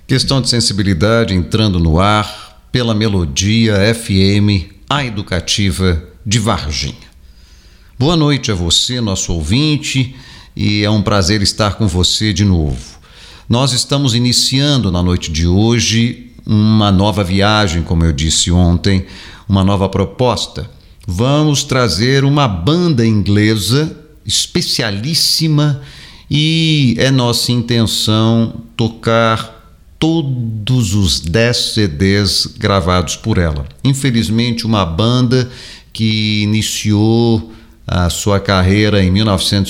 Questão de sensibilidade entrando no ar pela Melodia FM, a educativa de Varginha. Boa noite a você, nosso ouvinte, e é um prazer estar com você de novo. Nós estamos iniciando na noite de hoje uma nova viagem, como eu disse ontem, uma nova proposta. Vamos trazer uma banda inglesa especialíssima e é nossa intenção tocar todos os 10 CDs gravados por ela. Infelizmente, uma banda que iniciou a sua carreira em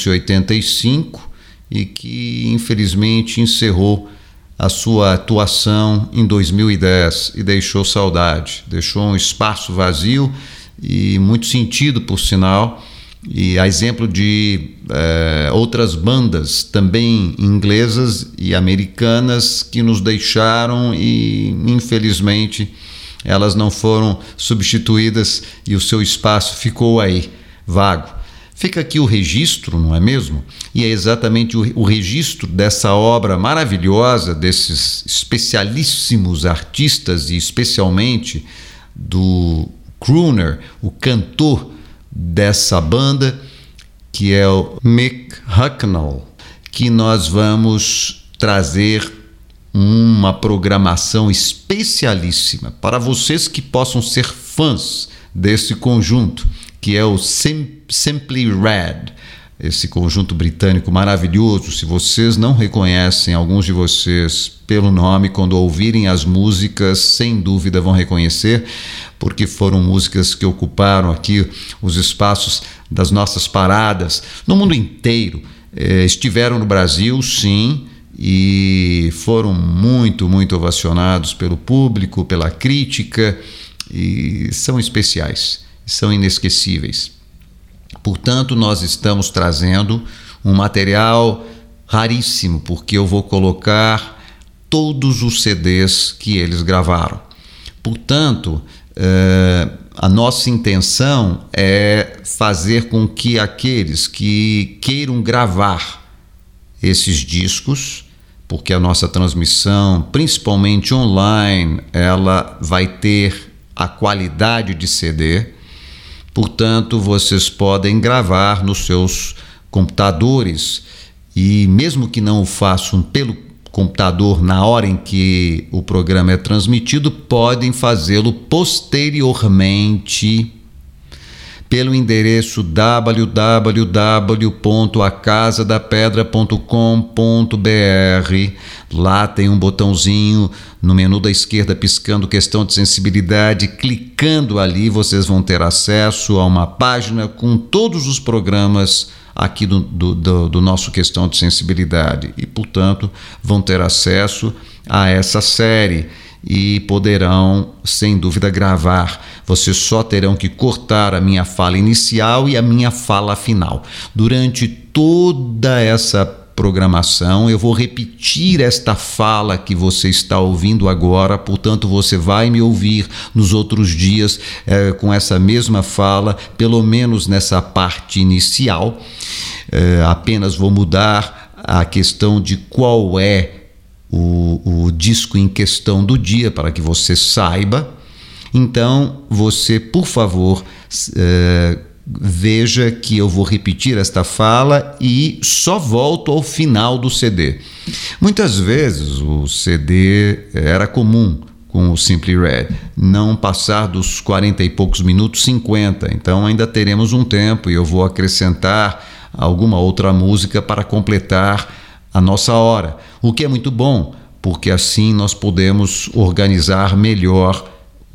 1985 e que infelizmente encerrou a sua atuação em 2010 e deixou saudade, deixou um espaço vazio e muito sentido, por sinal, e a exemplo de outras bandas também inglesas e americanas que nos deixaram e infelizmente elas não foram substituídas e o seu espaço ficou aí, vago. Fica aqui o registro, não é mesmo? E é exatamente o registro dessa obra maravilhosa, desses especialíssimos artistas e especialmente do crooner, o cantor dessa banda, que é o Mick Hucknall, que nós vamos trazer uma programação especialíssima para vocês que possam ser fãs desse conjunto, que é o Simply Red, esse conjunto britânico maravilhoso. Se vocês não reconhecem, alguns de vocês, pelo nome, quando ouvirem as músicas, sem dúvida vão reconhecer, porque foram músicas que ocuparam aqui os espaços das nossas paradas no mundo inteiro. Estiveram no Brasil, sim, e foram muito, muito ovacionados pelo público, pela crítica, e são especiais, são inesquecíveis. Portanto, nós estamos trazendo um material raríssimo, porque eu vou colocar todos os CDs que eles gravaram. Portanto, a nossa intenção é fazer com que aqueles que queiram gravar esses discos, porque a nossa transmissão, principalmente online, ela vai ter a qualidade de CD. Portanto, vocês podem gravar nos seus computadores e mesmo que não o façam pelo computador na hora em que o programa é transmitido, podem fazê-lo posteriormente pelo endereço www.acasadapedra.com.br. Lá tem um botãozinho no menu da esquerda piscando questão de sensibilidade. Clicando ali, vocês vão ter acesso a uma página com todos os programas aqui do nosso questão de sensibilidade e, portanto, vão ter acesso a essa série e poderão, sem dúvida, gravar. Vocês só terão que cortar a minha fala inicial e a minha fala final. Durante toda essa programação, eu vou repetir esta fala que você está ouvindo agora, portanto, você vai me ouvir nos outros dias com essa mesma fala, pelo menos nessa parte inicial. Apenas vou mudar a questão de qual é o disco em questão do dia, para que você saiba. Então, você, por favor, veja que eu vou repetir esta fala e só volto ao final do CD. Muitas vezes o CD era comum com o Simply Red não passar dos 40 e poucos minutos, 50. Então ainda teremos um tempo e eu vou acrescentar alguma outra música para completar a nossa hora, o que é muito bom, porque assim nós podemos organizar melhor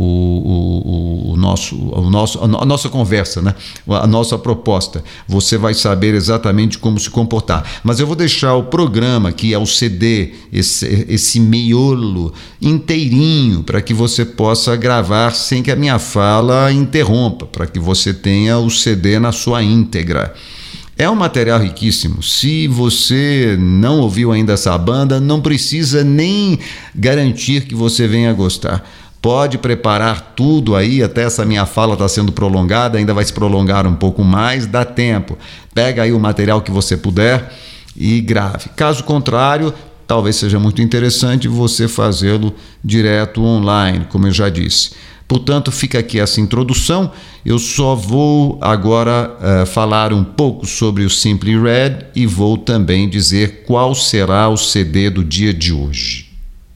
a nossa conversa, né? A nossa proposta. Você vai saber exatamente como se comportar. Mas eu vou deixar o programa, que é o CD, esse miolo inteirinho, para que você possa gravar sem que a minha fala interrompa, para que você tenha o CD na sua íntegra. É um material riquíssimo. Se você não ouviu ainda essa banda, não precisa nem garantir que você venha gostar. Pode preparar tudo aí, até essa minha fala está sendo prolongada, ainda vai se prolongar um pouco mais, dá tempo. Pega aí o material que você puder e grave. Caso contrário, talvez seja muito interessante você fazê-lo direto online, como eu já disse. Portanto, fica aqui essa introdução. Eu só vou agora falar um pouco sobre o Simply Red e vou também dizer qual será o CD do dia de hoje.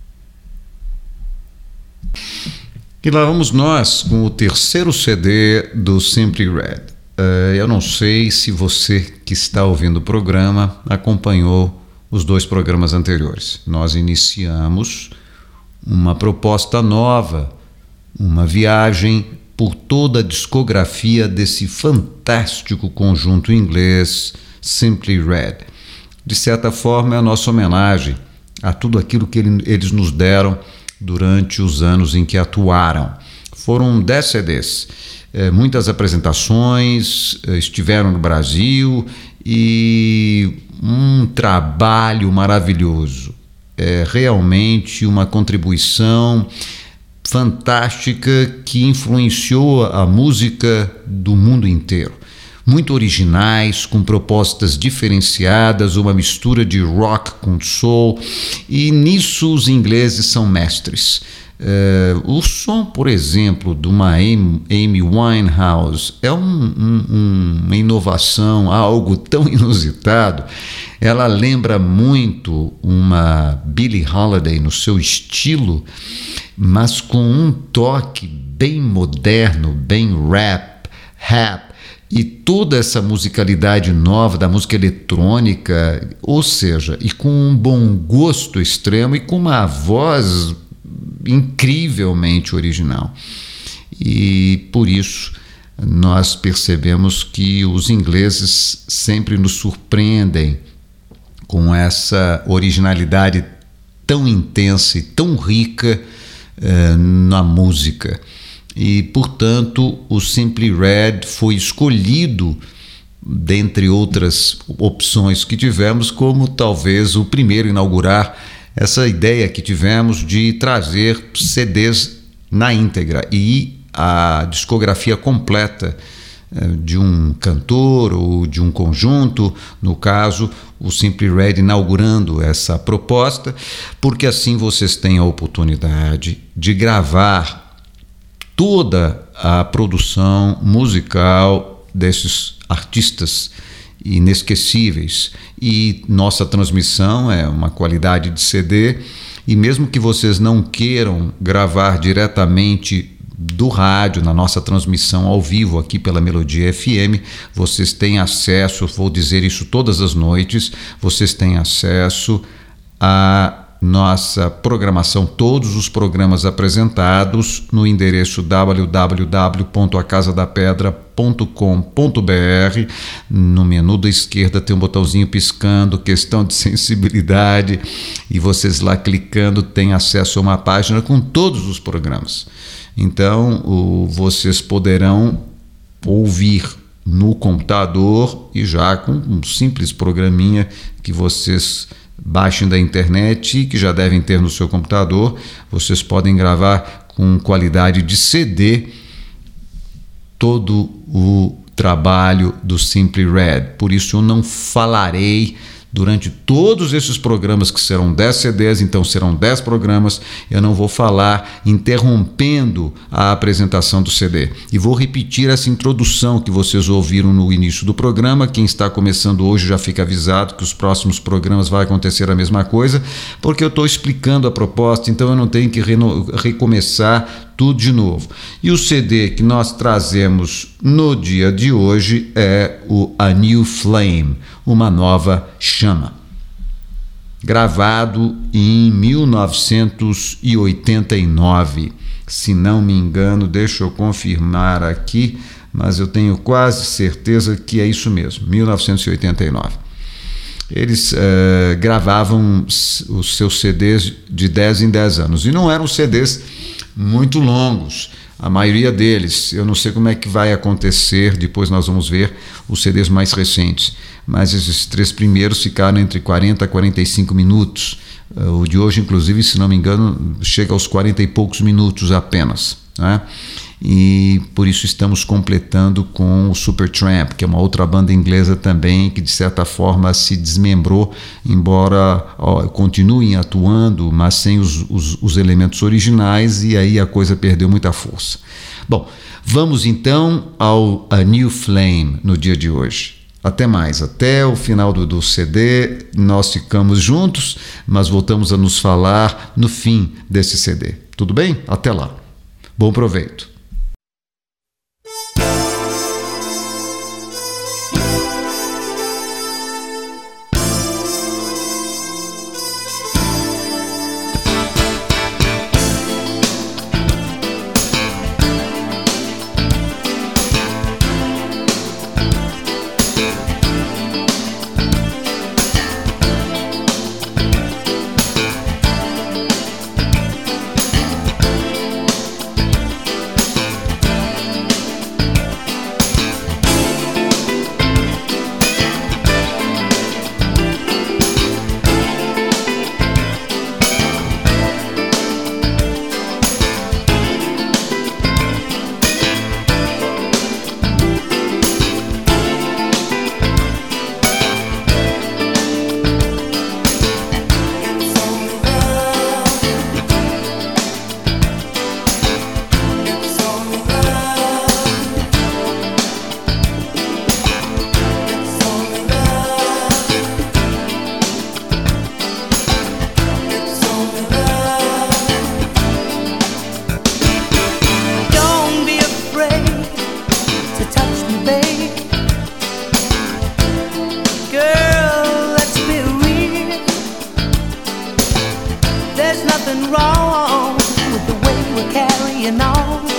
E lá vamos nós com o terceiro CD do Simply Red. Eu não sei se você que está ouvindo o programa acompanhou os 2 programas anteriores. Nós iniciamos uma proposta nova, uma viagem por toda a discografia desse fantástico conjunto inglês Simply Red. De certa forma, é a nossa homenagem a tudo aquilo que eles nos deram durante os anos em que atuaram. Foram 10 CDs, muitas apresentações, estiveram no Brasil e um trabalho maravilhoso. É realmente uma contribuição fantástica que influenciou a música do mundo inteiro. Muito originais, com propostas diferenciadas, uma mistura de rock com soul, e nisso os ingleses são mestres. O som, por exemplo, de uma Amy Winehouse é uma inovação, algo tão inusitado. Ela lembra muito uma Billie Holiday no seu estilo, mas com um toque bem moderno, bem rap, e toda essa musicalidade nova da música eletrônica, ou seja, e com um bom gosto extremo e com uma voz incrivelmente original. E por isso nós percebemos que os ingleses sempre nos surpreendem com essa originalidade tão intensa e tão rica na música. E, portanto, o Simply Red foi escolhido, dentre outras opções que tivemos, como talvez o primeiro a inaugurar essa ideia que tivemos de trazer CDs na íntegra e a discografia completa de um cantor ou de um conjunto, no caso, o Simply Red inaugurando essa proposta, porque assim vocês têm a oportunidade de gravar toda a produção musical desses artistas inesquecíveis. E nossa transmissão é uma qualidade de CD, e mesmo que vocês não queiram gravar diretamente do rádio, na nossa transmissão ao vivo aqui pela Melodia FM, vocês têm acesso, vou dizer isso todas as noites, vocês têm acesso a nossa programação, todos os programas apresentados no endereço www.acasadapedra.com.br. No menu da esquerda tem um botãozinho piscando, questão de sensibilidade, e vocês lá clicando têm acesso a uma página com todos os programas. Então vocês poderão ouvir no computador e já com um simples programinha que vocês baixem da internet e que já devem ter no seu computador, vocês podem gravar com qualidade de CD todo o trabalho do Simply Red. Por isso eu não falarei durante todos esses programas, que serão 10 CDs, então serão 10 programas, eu não vou falar interrompendo a apresentação do CD. E vou repetir essa introdução que vocês ouviram no início do programa. Quem está começando hoje já fica avisado que os próximos programas vai acontecer a mesma coisa, porque eu estou explicando a proposta, então eu não tenho que recomeçar tudo de novo. E o CD que nós trazemos no dia de hoje é o A New Flame, uma nova chama, gravado em 1989, se não me engano, deixa eu confirmar aqui, mas eu tenho quase certeza que é isso mesmo, 1989. Eles gravavam os seus CDs de 10 em 10 anos, e não eram CDs muito longos, a maioria deles. Eu não sei como é que vai acontecer, depois nós vamos ver os CDs mais recentes, mas esses 3 primeiros ficaram entre 40 a 45 minutos. O de hoje, inclusive, se não me engano, chega aos 40 e poucos minutos apenas, né? e por isso estamos completando com o Supertramp, que é uma outra banda inglesa também que de certa forma se desmembrou, embora continuem atuando, mas sem os elementos originais, e aí a coisa perdeu muita força. Bom, vamos então ao A New Flame no dia de hoje. Até mais, até o final do CD nós ficamos juntos, mas voltamos a nos falar no fim desse CD. Tudo bem? Até lá. Bom proveito. Wrong with the way we're carrying on,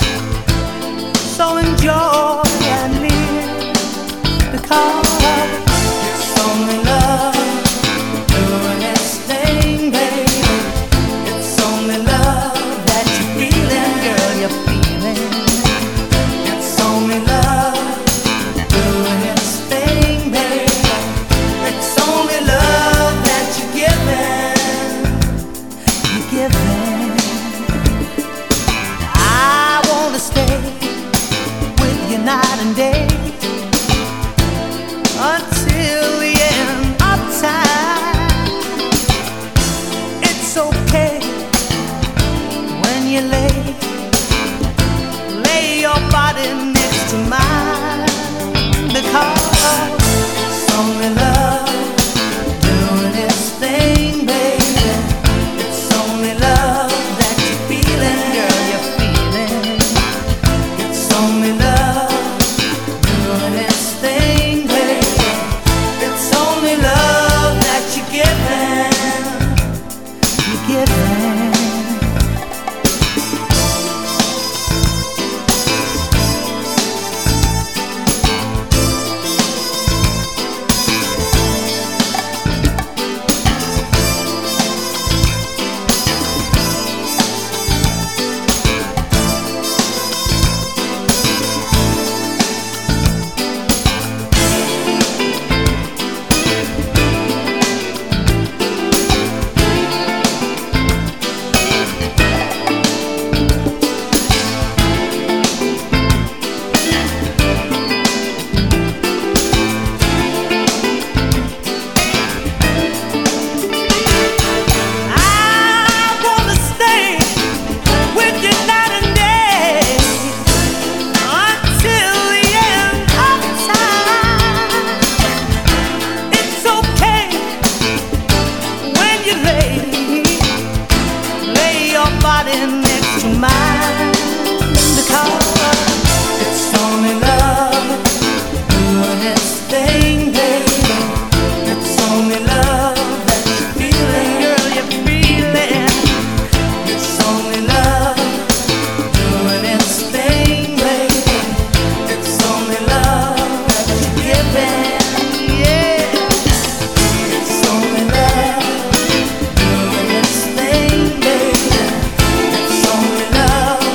so enjoy and live, because it's only love doing its thing, baby. It's only love that you're feeling, girl, you're feeling. It's only love doing its thing, baby. It's only love that you're giving. I wanna stay with you night and day until the end of time. It's okay when you lay your body next to mine, because it's only love doing its thing, baby. Love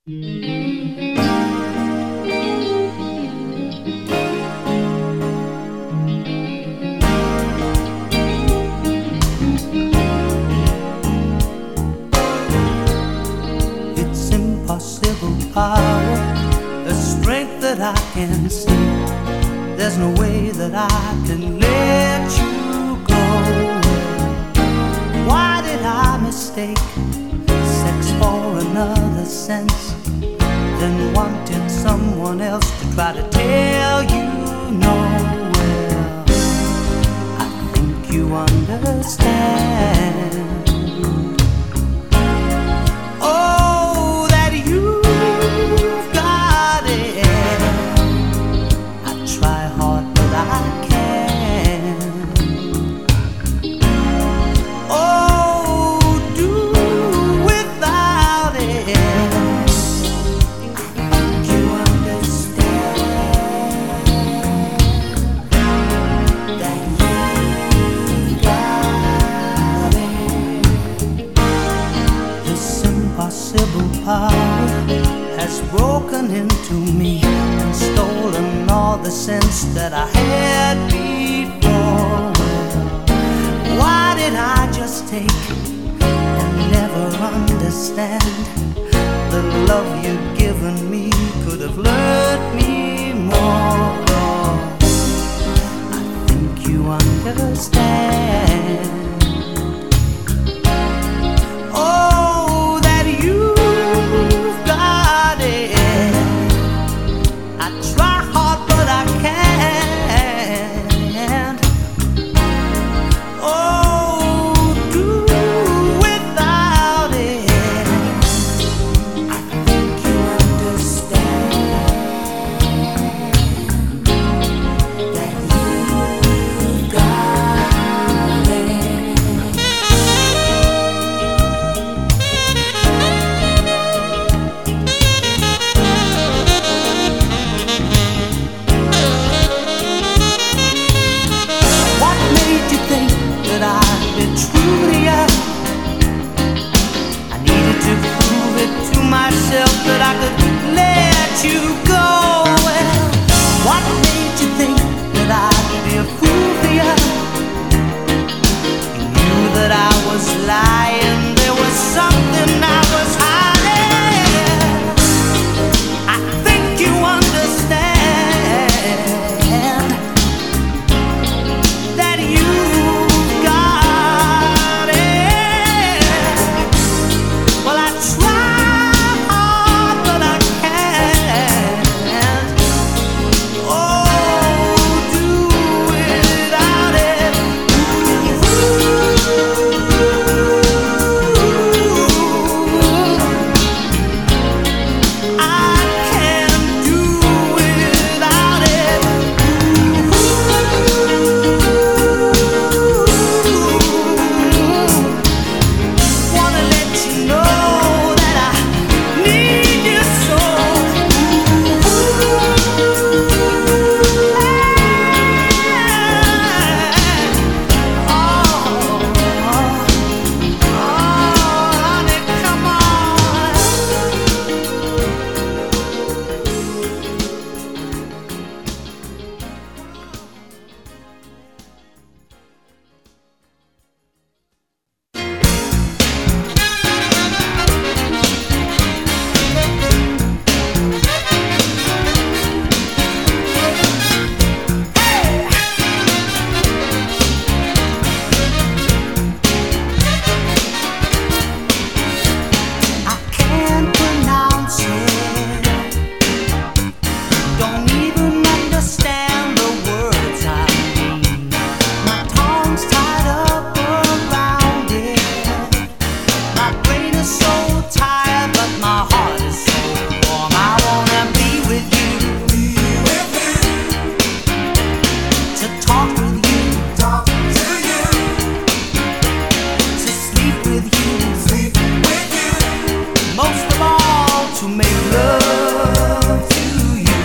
It's impossible power, a strength that I can see. There's no way that I can let you go. Why did I mistake sex for another sense, then wanted someone else to try to tell you no? Well, I think you understand. Oh, that you've got it. I try hard, but I can't. Oh, do without it. You understand that you got it. This impossible power has broken into me and stolen all the sense that I had before. Why did I just take and never understand? The love you'd given me could have learned me more. I think you understand. Oh, that you've got it. I try hard, but I can't. Oh, do without it. I think you understand that you've got it. What made you think that I'd be true to you? I needed to prove it to myself that I could let you go. Well, what made you think that I'd be a fool for you? You knew that I was lying. There was something I was hiding. I think you understand that you've got it. Well, I try hard, but I can't. Oh, do without it. I can't do without it. Wanna let you know that I need you so. Honey, come on. I can't pronounce it. Don't even understand the words I mean. My tongue's tied up around it. My brain is so tired, but my heart is so warm. I wanna be with you, to talk with you, to sleep with you, most of all to make love to you.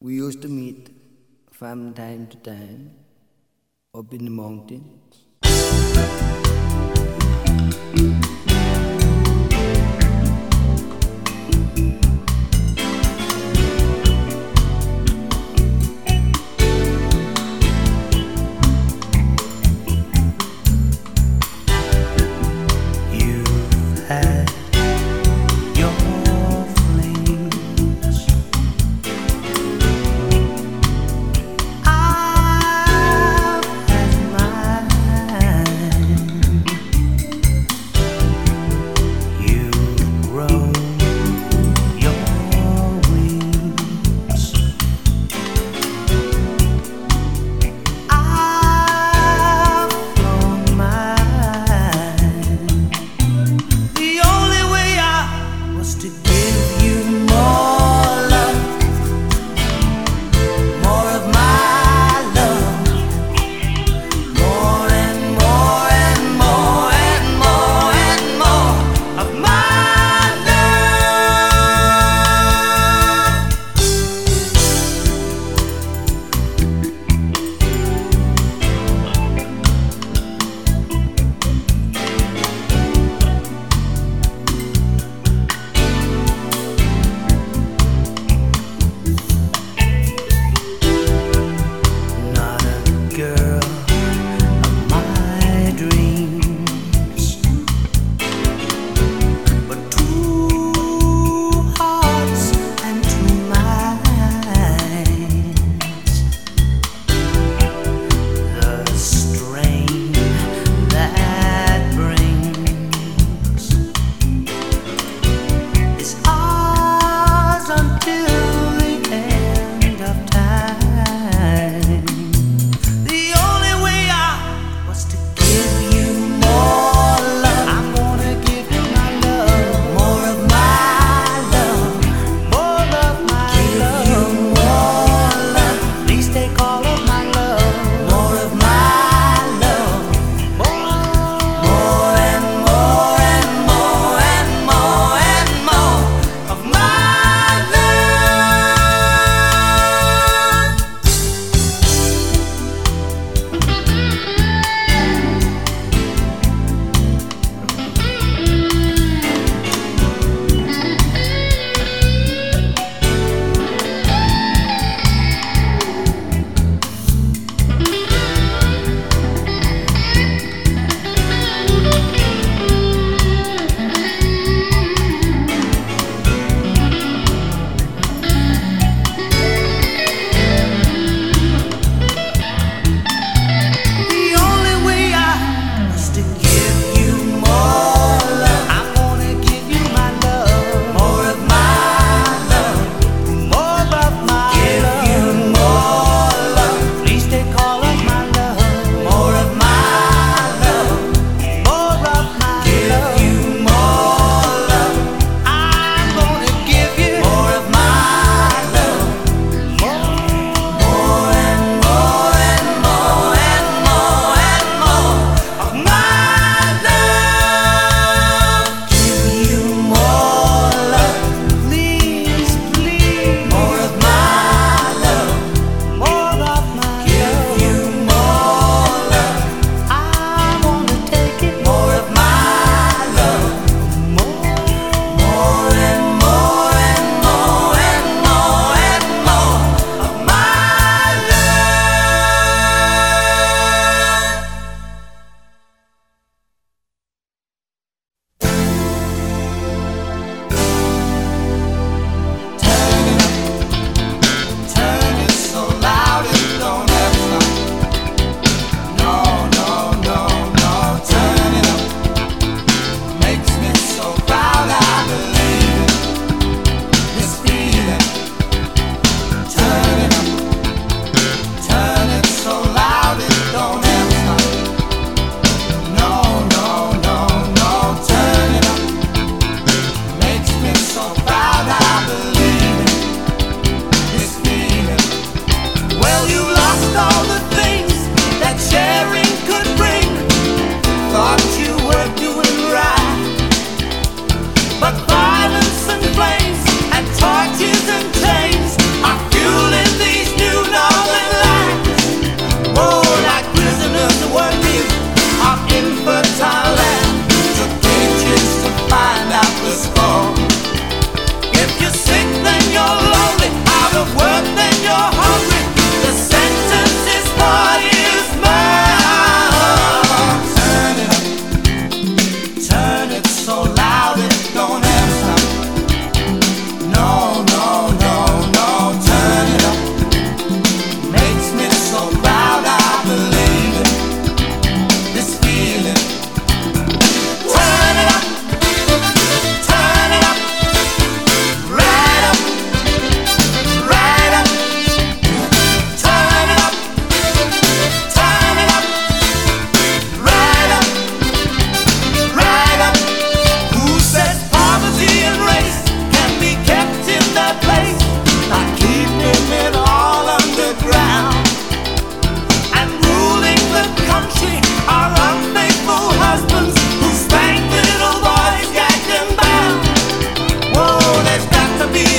We used to meet from time to time up in the mountains. I've had mine.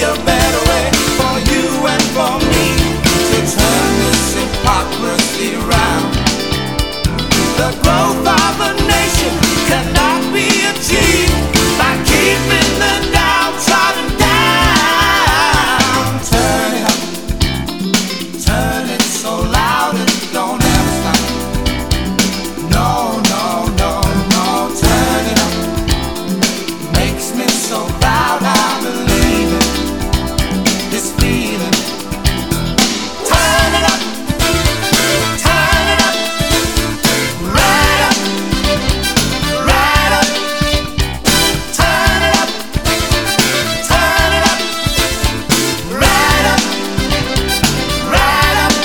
a better way for you and for me to turn this hypocrisy round. The growth of a nation cannot be achieved by keeping the downtrodden down. Turn it up, turn it so loud it don't ever stop. No, no, no, no, turn it up. Makes me so proud, I believe it. This feeling. Turn it up, turn it up, right up, right up. Turn it up, turn it up, right up, right up.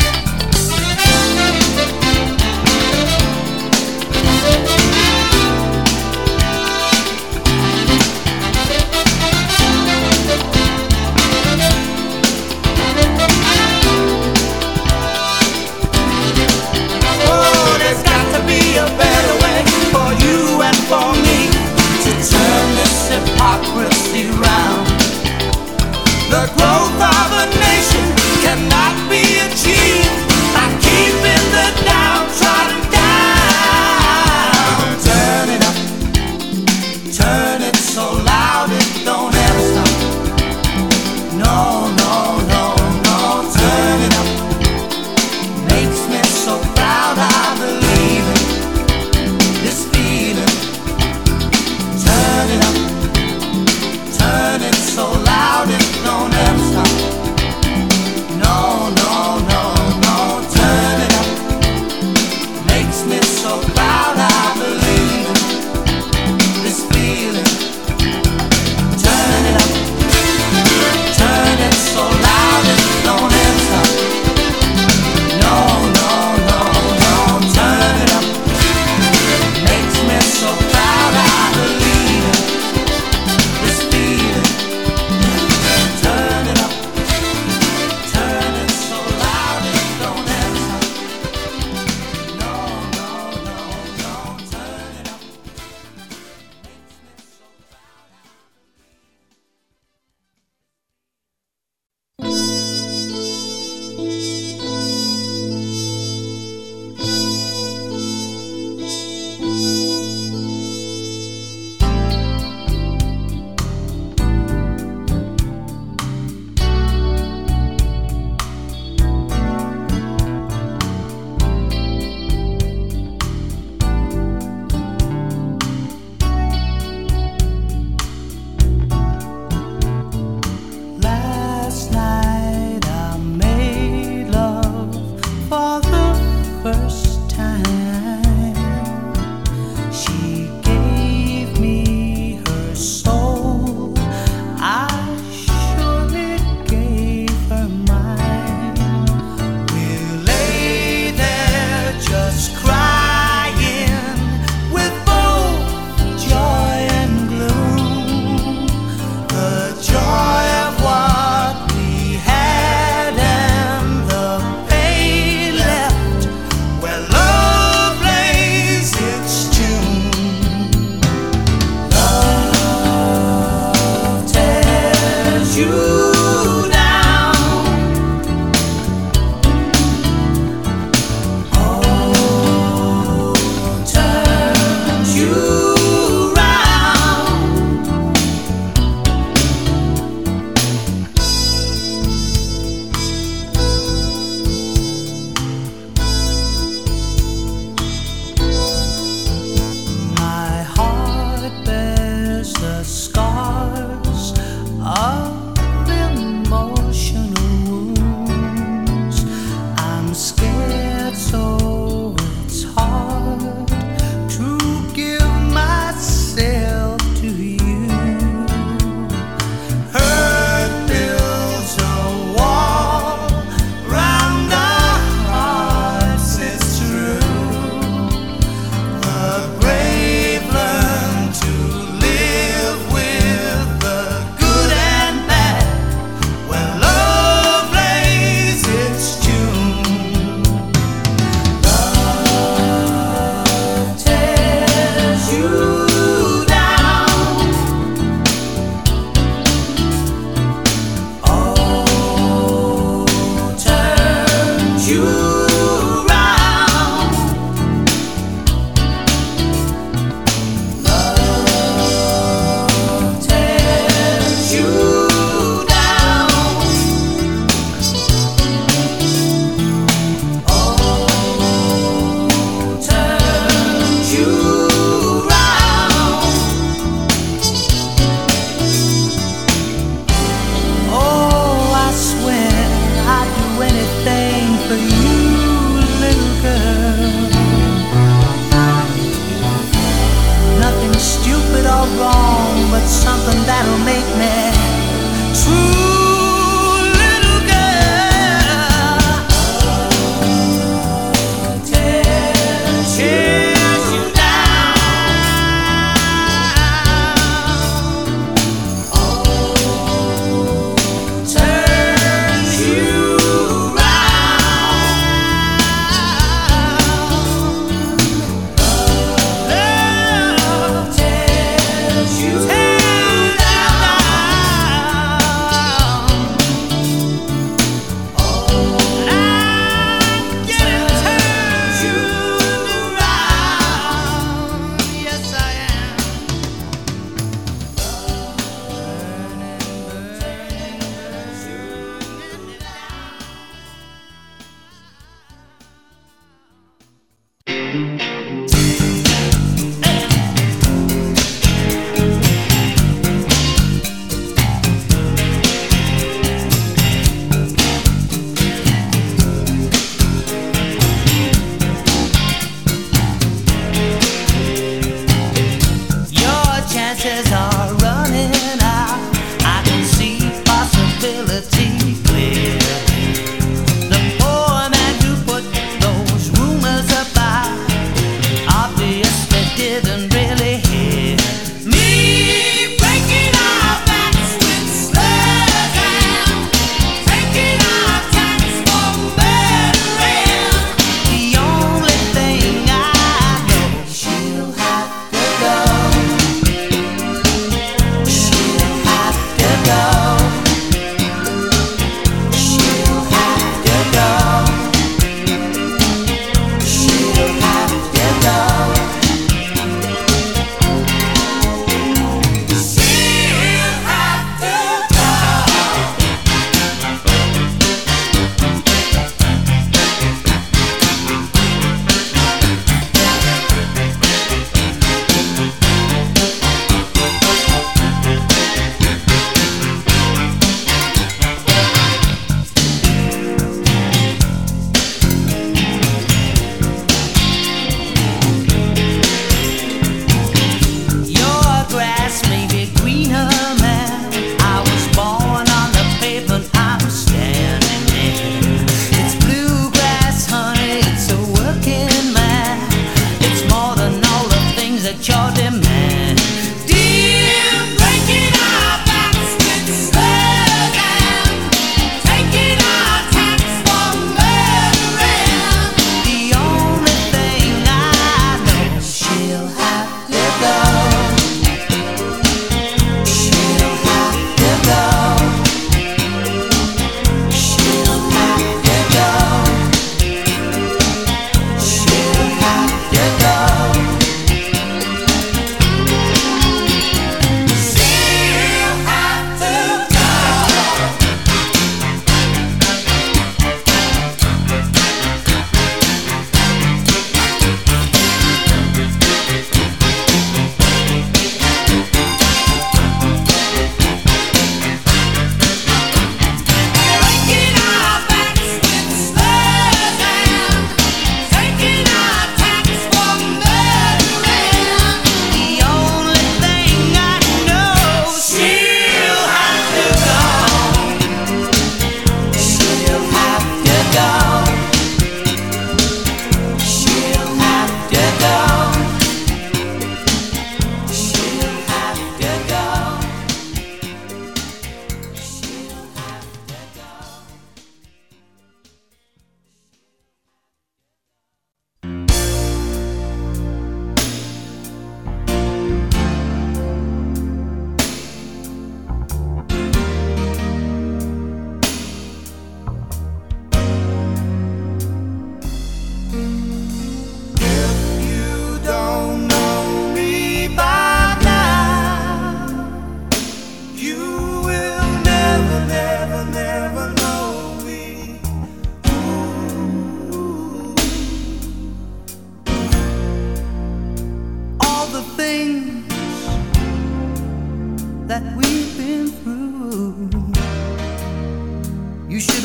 Oh, there's got to be a better way for you and for me to turn this hypocrisy round. The growth of a nation cannot be achieved by keeping the downtrodden down. Turn it up, turn it so loud it don't ever stop. No, no, no, no, turn it up. Makes me so proud, I believe it. This feeling. Turn it up, turn it so loud it don't ever stop. No, no, no, no, turn it up. Makes me so proud, I believe it. This feeling. Turn it up, turn it so loud it don't ever stop. No, no, no, no, turn it up. Makes me so proud, I believe it. This feeling. Turn it up, turn it so loud it don't ever stop. No, no, no, no, turn it up. Makes me so proud. Last night I made love for the first time. She gave me her soul. I surely gave her mine. We lay there just crying with both joy and gloom. The joy of what we had and the pain left where love plays its tune. Love tears you down. Oh, turns you round. My heart bears the scars of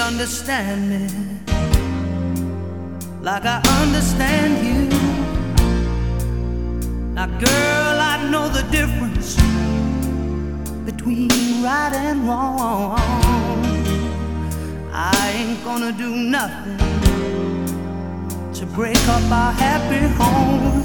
understand me like I understand you. Now girl, I know the difference between right and wrong. I ain't gonna do nothing to break up our happy home.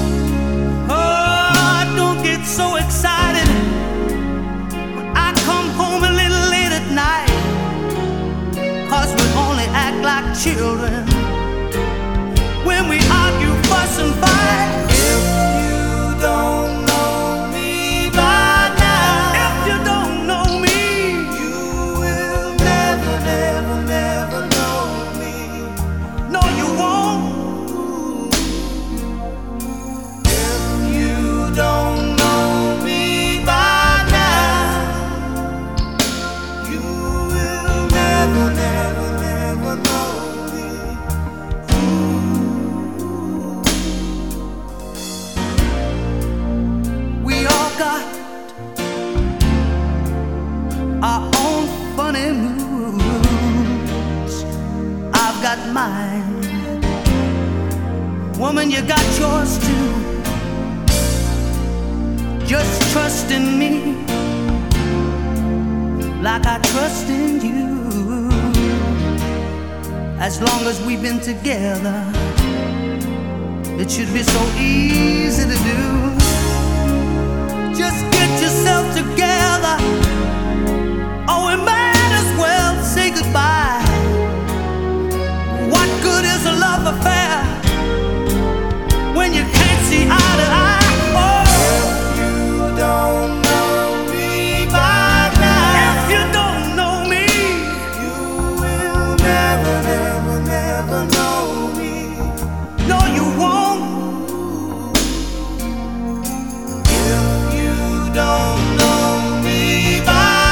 Oh, don't get so excited when I come home a little late at night, 'cause we only act like children when we argue, fuss and fight. If you don't know me by now, if you don't know me, you will never, never, never know me. no you won't. If you don't know me by now, you will never, never, never know me. We all got our own funny moods. I've got mine. Woman, you got yours too. Just trust in me like I trust in you. As long as we've been together, it should be so easy to do. Just get yourself together, or we might as well say goodbye. What good is a love affair when you can't see eye to eye? If you don't know me by now, If you don't know me, you will never, never, never know me. no you won't. If you don't know me by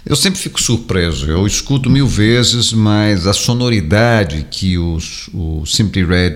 Eu sempre fico surpreso, eu escuto 1000 vezes, mas a sonoridade que o Simply Red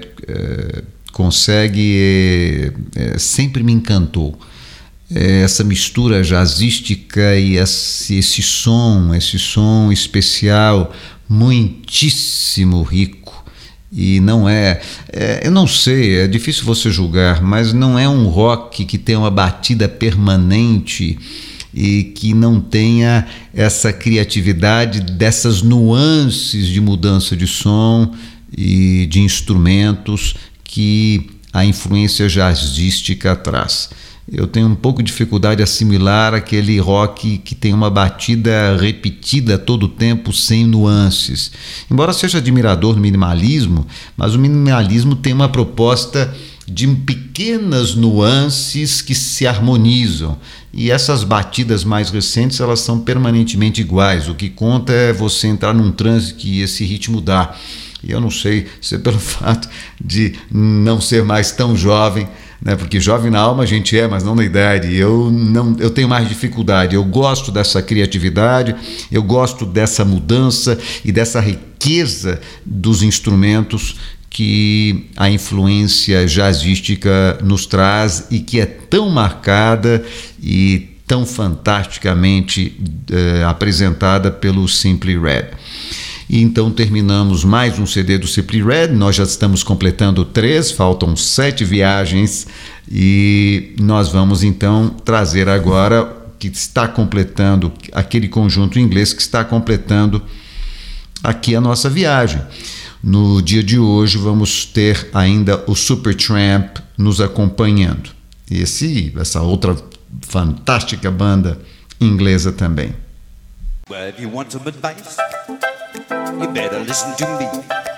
consegue sempre me encantou. Essa mistura jazzística e esse som especial, muitíssimo rico. E não eu não sei, é difícil você julgar, mas não é um rock que tem uma batida permanente e que não tenha essa criatividade dessas nuances de mudança de som e de instrumentos que a influência jazzística traz. Eu tenho um pouco de dificuldade de assimilar aquele rock que tem uma batida repetida a todo tempo, sem nuances. Embora seja admirador do minimalismo, mas o minimalismo tem uma proposta de pequenas nuances que se harmonizam. E essas batidas mais recentes, elas são permanentemente iguais. O que conta é você entrar num transe que esse ritmo dá. E eu não sei se é pelo fato de não ser mais tão jovem, né? Porque jovem na alma a gente mas não na idade. Eu tenho mais dificuldade. Eu gosto dessa criatividade, eu gosto dessa mudança e dessa riqueza dos instrumentos que a influência jazzística nos traz e que é tão marcada e tão fantasticamente apresentada pelo Simply Red. E então terminamos mais um CD do Simply Red. Nós já estamos completando 3, faltam 7 viagens e nós vamos então trazer agora que está completando aquele conjunto inglês que está completando aqui a nossa viagem. No dia de hoje vamos ter ainda o Supertramp nos acompanhando. Essa outra fantástica banda inglesa também. Well, if you want some advice, you better listen to me.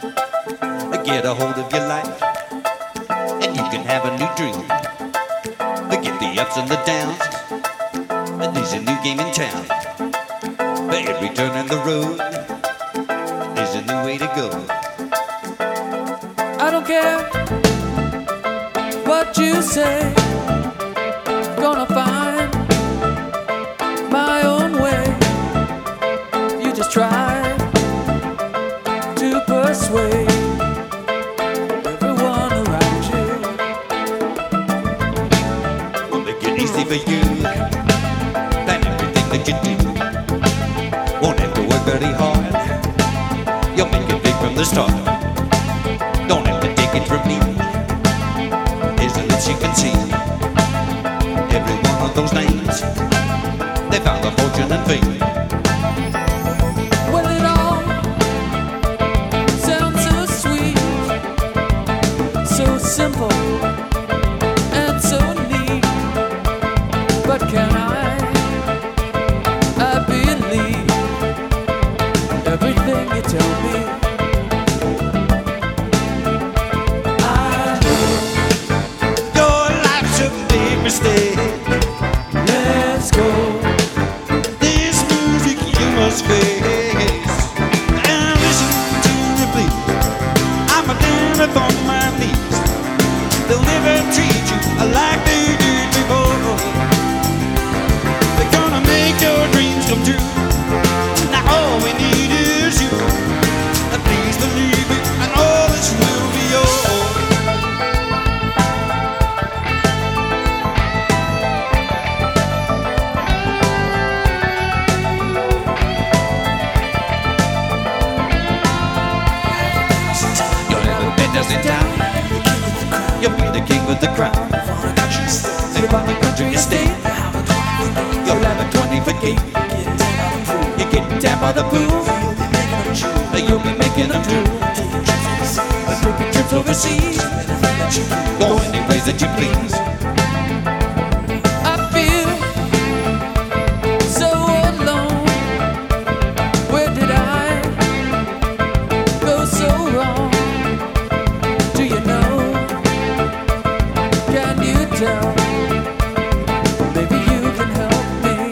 Get a hold of your life, and you can have a new dream. Forget the ups and the downs, there's a new game in town. For every turn in the road, there's a new way to go. I don't care what you say, gonna find my own way. You just try to persuade everyone around you. I'll make it easy for you, plan everything that you do. Won't have to work very hard, you'll make it big from the start. Don't have to take it from me, isn't it? You can see every one of those names, they found a fortune and fame. Well, it all sounds so sweet, so simple and so neat. But can I believe everything you tell me? Mistake. Let's go. This music you must face. And listen to me, please. I'm a down upon my knees. They'll never treat you like they did before. They're gonna make your dreams come true. Now all we need is you. Please believe it, and all this will be yours. In town, you'll be the king with the crown. Live on the country estate, you'll have a 20-foot gate. You get down by the pool, you'll be making them drool. Taking trips overseas, go any place that you please. I feel so alone. Where did I go so wrong? Do you know? Can you tell? Maybe you can help me.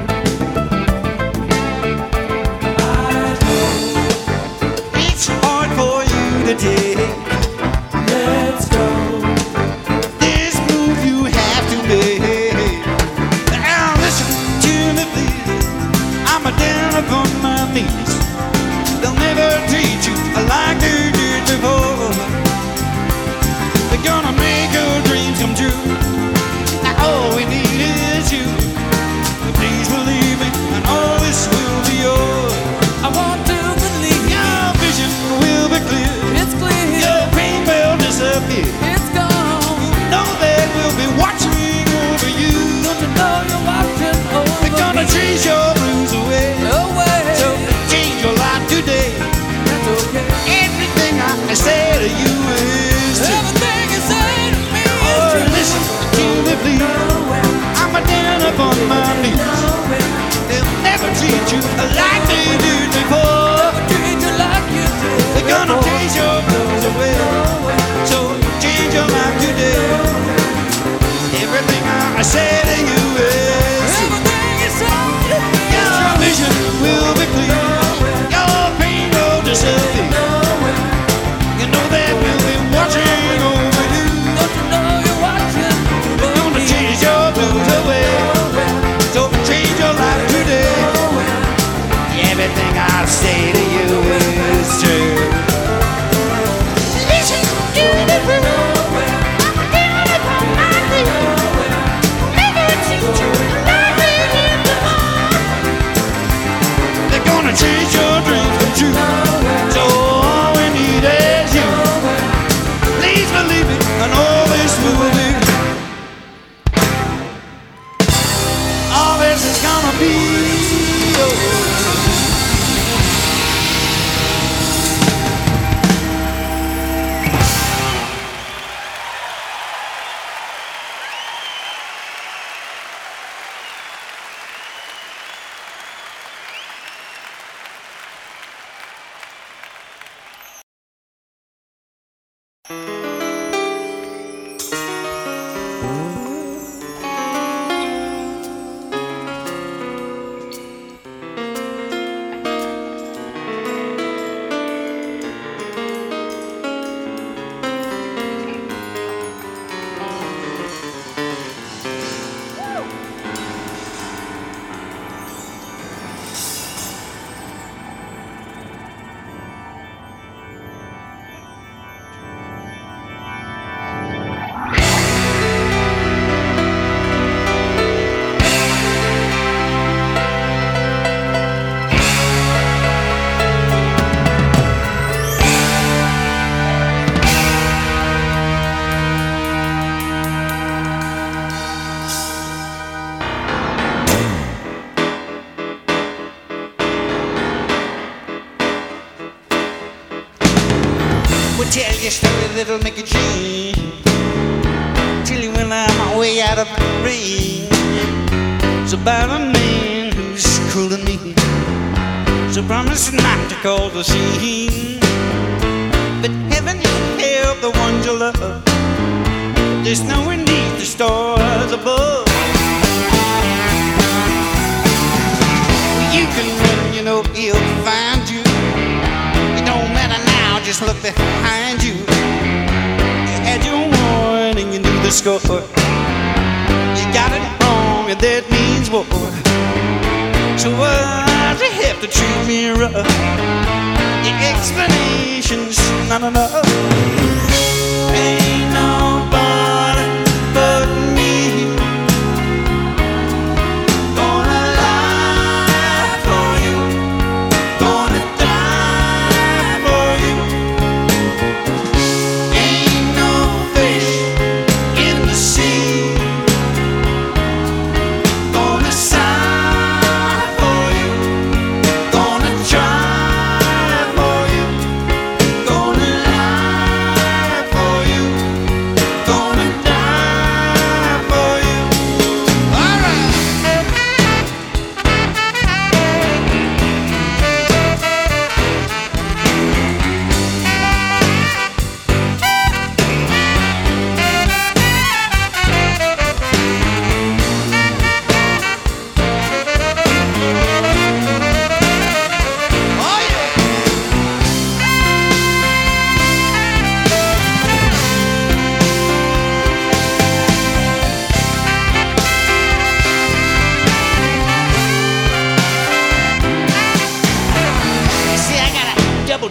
I know It's hard for you to take. let's go. This knees. They'll never treat you like they did before. They're gonna make your dreams come true. Now all we need is you. Please believe me, and all this will be yours. I want to believe your vision will be clear. It's clear. Your pain will disappear. It's gone. Know they will be watching over you. Don't you know you're watching over They're gonna me? chase your blues away. Away. So change your life today. That's okay. Everything I say to you is true. Everything you say to me is Oh, true. listen to me, please. I'm a down upon my knees. They'll never treat you like they did before. Never treat you like you did. They're gonna chase your blues away. So change your life today. Everything I say to you is true. Everything you say to me is Your true. vision will be clear. Your pain will disappear. You know they will be watching over you. Don't you know you're watching They're over gonna me? change your blues away. So change your life today. Everything I say to you is true. Listen to me, boo. I'm down upon my knees. Never treat you like they did before. They're gonna change your dreams come true. So all we need is you. Please believe me, and all this will be. All this is gonna be yours. We'll tell you a story that'll make you change. Tell you when I'm my way out of range. It's about a man who's cruel to me. So promise not to cause a scene. But heaven help the ones you love. There's no one neath the stars above. You can run, you know he'll find you. It don't matter now, just look behind you. You had your warning, you knew the score. You got it wrong, and that means war. So why'd you have to treat me rough? Your explanation's not enough. Ain't nobody but me gonna lie for you, gonna die for you. Ain't no fish in the sea gonna sigh for you, gonna try for you, gonna lie for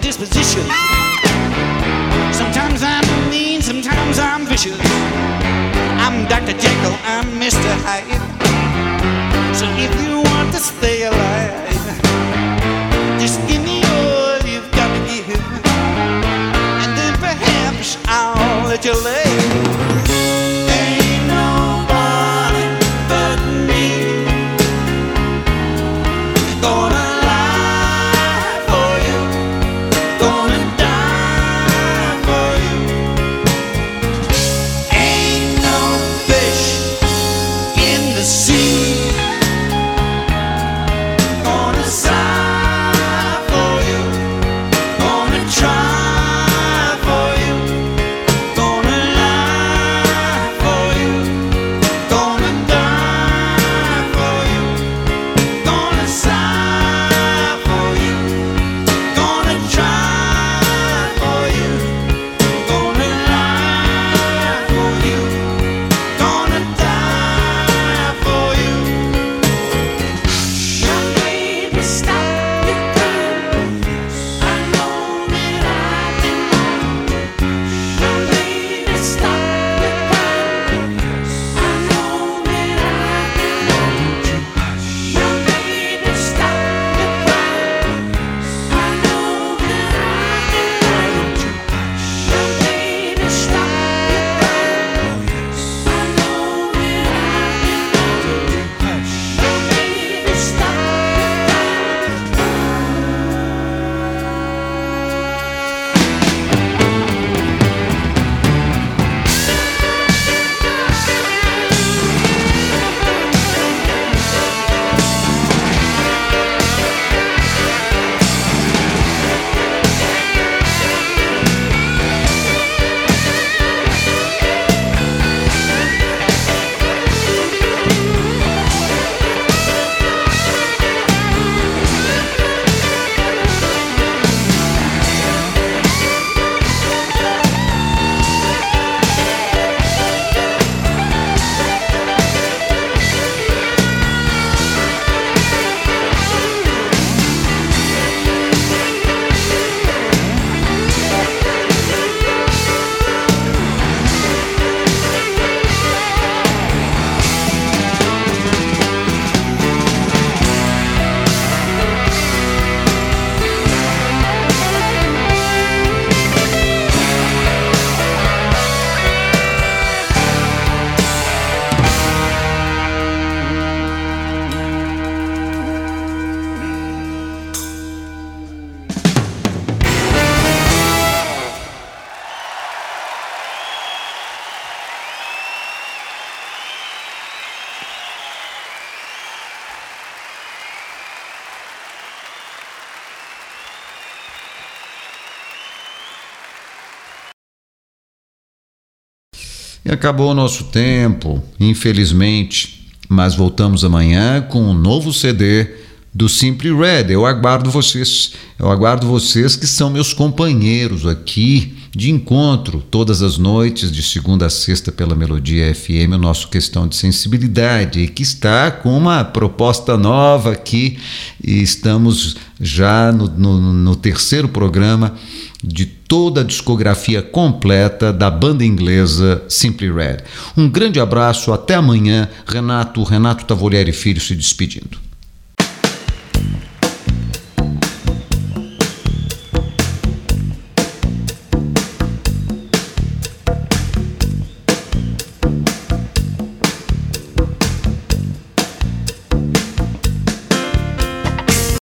disposition. Sometimes I'm mean, sometimes I'm vicious. I'm Dr. Jekyll, I'm Mr. Hyde. So if you want to stay alive, just give me all you've got to give, and then perhaps I'll let you live. Ain't nobody but me gonna lie for you, gonna die for you. Ain't no fish in the sea gonna sigh for you, gonna try for you, gonna lie for you, gonna die for you, gonna sigh for you, gonna try for you, gonna lie for you, gonna die for you. Young baby, stop your crying. I know that I've been wrong. Young baby, stop your crying. I know that I've been wrong. Young baby, stop your crying. I know that I've been wrong. Young baby, stop your crying. I know that I've been wrong. Young baby, stop your E acabou o nosso tempo, infelizmente, mas voltamos amanhã com um novo CD do Simply Red. Eu aguardo vocês que são meus companheiros aqui de encontro todas as noites, de segunda a sexta pela Melodia FM, o nosso Questão de Sensibilidade, e que está com uma proposta nova aqui, e estamos já no terceiro programa de toda a discografia completa da banda inglesa Simply Red. Um grande abraço, até amanhã. Renato Tavolieri Filho se despedindo.